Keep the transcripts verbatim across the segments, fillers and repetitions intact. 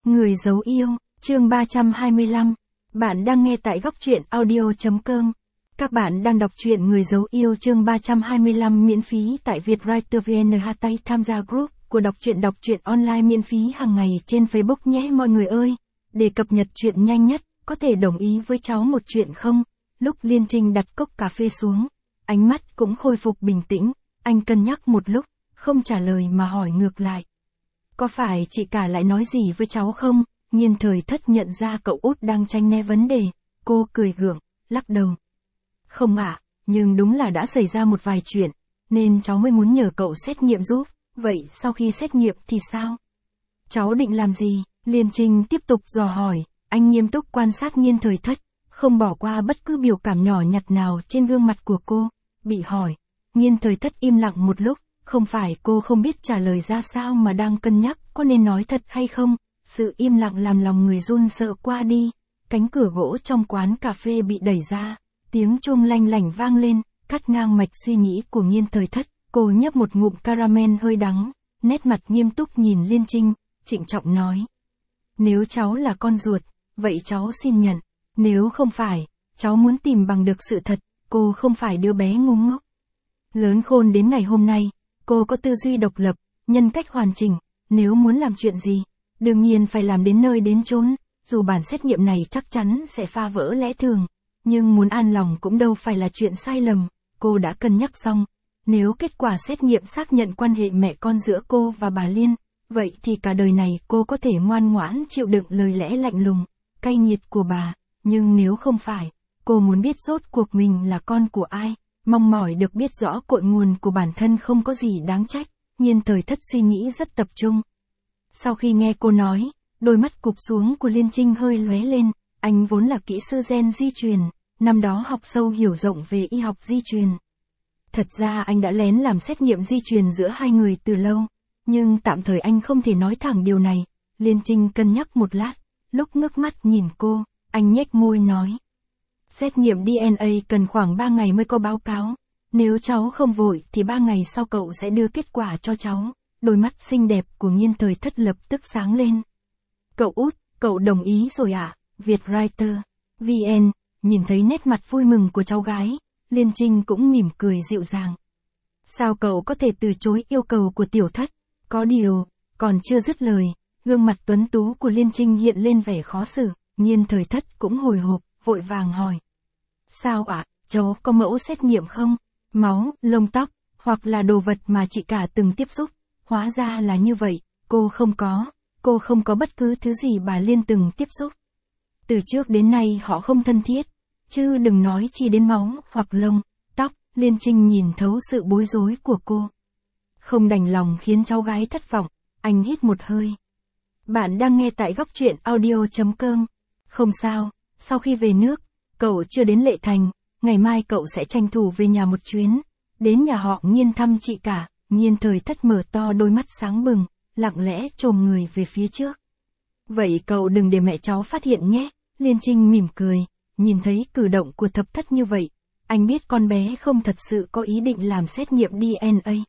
Người giấu yêu, chương ba trăm hai mươi lăm. Bạn đang nghe tại góc truyện audio.com. Các bạn đang đọc truyện Người giấu yêu chương ba trăm hai mươi lăm miễn phí tại Vietwriter vê en. Hashtag tham gia group của đọc truyện đọc truyện online miễn phí hàng ngày trên Facebook nhé mọi người ơi. Để cập nhật truyện nhanh nhất, có thể đồng ý với cháu một chuyện không? Lúc Liên Trinh đặt cốc cà phê xuống, ánh mắt cũng khôi phục bình tĩnh, anh cân nhắc một lúc, không trả lời mà hỏi ngược lại. Có phải chị cả lại nói gì với cháu không? Nhiên Thời Thất nhận ra cậu út đang tranh né vấn đề, cô cười gượng, lắc đầu. Không ạ, nhưng đúng là đã xảy ra một vài chuyện, nên cháu mới muốn nhờ cậu xét nghiệm giúp, vậy sau khi xét nghiệm thì sao? Cháu định làm gì? Liên Trinh tiếp tục dò hỏi, anh nghiêm túc quan sát Nhiên Thời Thất, không bỏ qua bất cứ biểu cảm nhỏ nhặt nào trên gương mặt của cô. Bị hỏi, Nhiên Thời Thất im lặng một lúc, không phải cô không biết trả lời ra sao mà đang cân nhắc có nên nói thật hay không. Sự im lặng làm lòng người run sợ qua đi, cánh cửa gỗ trong quán cà phê bị đẩy ra, tiếng chuông lanh lảnh vang lên, cắt ngang mạch suy nghĩ của Nhiên Thời Thất. Cô nhấp một ngụm caramel hơi đắng, nét mặt nghiêm túc nhìn Liên Trinh, trịnh trọng nói. Nếu cháu là con ruột, vậy cháu xin nhận, nếu không phải, cháu muốn tìm bằng được sự thật, cô không phải đứa bé ngu ngốc. Lớn khôn đến ngày hôm nay, cô có tư duy độc lập, nhân cách hoàn chỉnh, nếu muốn làm chuyện gì, đương nhiên phải làm đến nơi đến chốn, dù bản xét nghiệm này chắc chắn sẽ phá vỡ lẽ thường, nhưng muốn an lòng cũng đâu phải là chuyện sai lầm, cô đã cân nhắc xong, nếu kết quả xét nghiệm xác nhận quan hệ mẹ con giữa cô và bà Liên, vậy thì cả đời này cô có thể ngoan ngoãn chịu đựng lời lẽ lạnh lùng, cay nghiệt của bà, nhưng nếu không phải, cô muốn biết rốt cuộc mình là con của ai, mong mỏi được biết rõ cội nguồn của bản thân không có gì đáng trách. Nhiên Thời Thất suy nghĩ rất tập trung. Sau khi nghe cô nói, đôi mắt cụp xuống của Liên Trinh hơi lóe lên, anh vốn là kỹ sư gen di truyền, năm đó học sâu hiểu rộng về y học di truyền. Thật ra anh đã lén làm xét nghiệm di truyền giữa hai người từ lâu, nhưng tạm thời anh không thể nói thẳng điều này. Liên Trinh cân nhắc một lát, lúc ngước mắt nhìn cô, anh nhếch môi nói. Xét nghiệm đê en a cần khoảng ba ngày mới có báo cáo, nếu cháu không vội thì ba ngày sau cậu sẽ đưa kết quả cho cháu. Đôi mắt xinh đẹp của Nhiên Thời Thất lập tức sáng lên. Cậu út, cậu đồng ý rồi à? Vietwriter vê en, nhìn thấy nét mặt vui mừng của cháu gái, Liên Trinh cũng mỉm cười dịu dàng. Sao cậu có thể từ chối yêu cầu của tiểu thất? Có điều, còn chưa dứt lời, gương mặt tuấn tú của Liên Trinh hiện lên vẻ khó xử, Nhiên Thời Thất cũng hồi hộp, vội vàng hỏi. Sao ạ, à, cháu có mẫu xét nghiệm không? Máu, lông tóc, hoặc là đồ vật mà chị cả từng tiếp xúc? Hóa ra là như vậy, cô không có, cô không có bất cứ thứ gì bà Liên từng tiếp xúc. Từ trước đến nay họ không thân thiết, chứ đừng nói chi đến máu, hoặc lông, tóc. Liên Trinh nhìn thấu sự bối rối của cô. Không đành lòng khiến cháu gái thất vọng, anh hít một hơi. Bạn đang nghe tại góc truyện audio.com. Không sao, sau khi về nước, cậu chưa đến Lệ Thành, ngày mai cậu sẽ tranh thủ về nhà một chuyến, đến nhà họ Nhiên thăm chị cả. Nhiên Thời Thất mở to đôi mắt sáng bừng, lặng lẽ chồm người về phía trước. Vậy cậu đừng để mẹ cháu phát hiện nhé. Liên Trinh mỉm cười, nhìn thấy cử động của Thập Thất như vậy, anh biết con bé không thật sự có ý định làm xét nghiệm đê en a.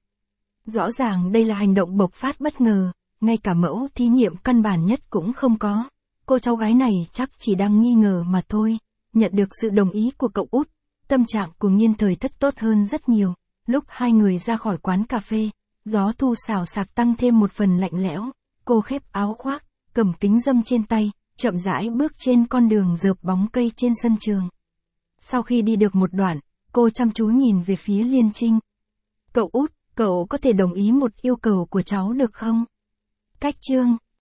Rõ ràng đây là hành động bộc phát bất ngờ, ngay cả mẫu thí nghiệm căn bản nhất cũng không có. Cô cháu gái này chắc chỉ đang nghi ngờ mà thôi. Nhận được sự đồng ý của cậu út, tâm trạng của Nhiên Thời Thất tốt hơn rất nhiều. Lúc hai người ra khỏi quán cà phê, gió thu xào xạc tăng thêm một phần lạnh lẽo, cô khép áo khoác, cầm kính râm trên tay, chậm rãi bước trên con đường rợp bóng cây trên sân trường. Sau khi đi được một đoạn, cô chăm chú nhìn về phía Liên Trinh. Cậu út, cậu có thể đồng ý một yêu cầu của cháu được không? Cách chương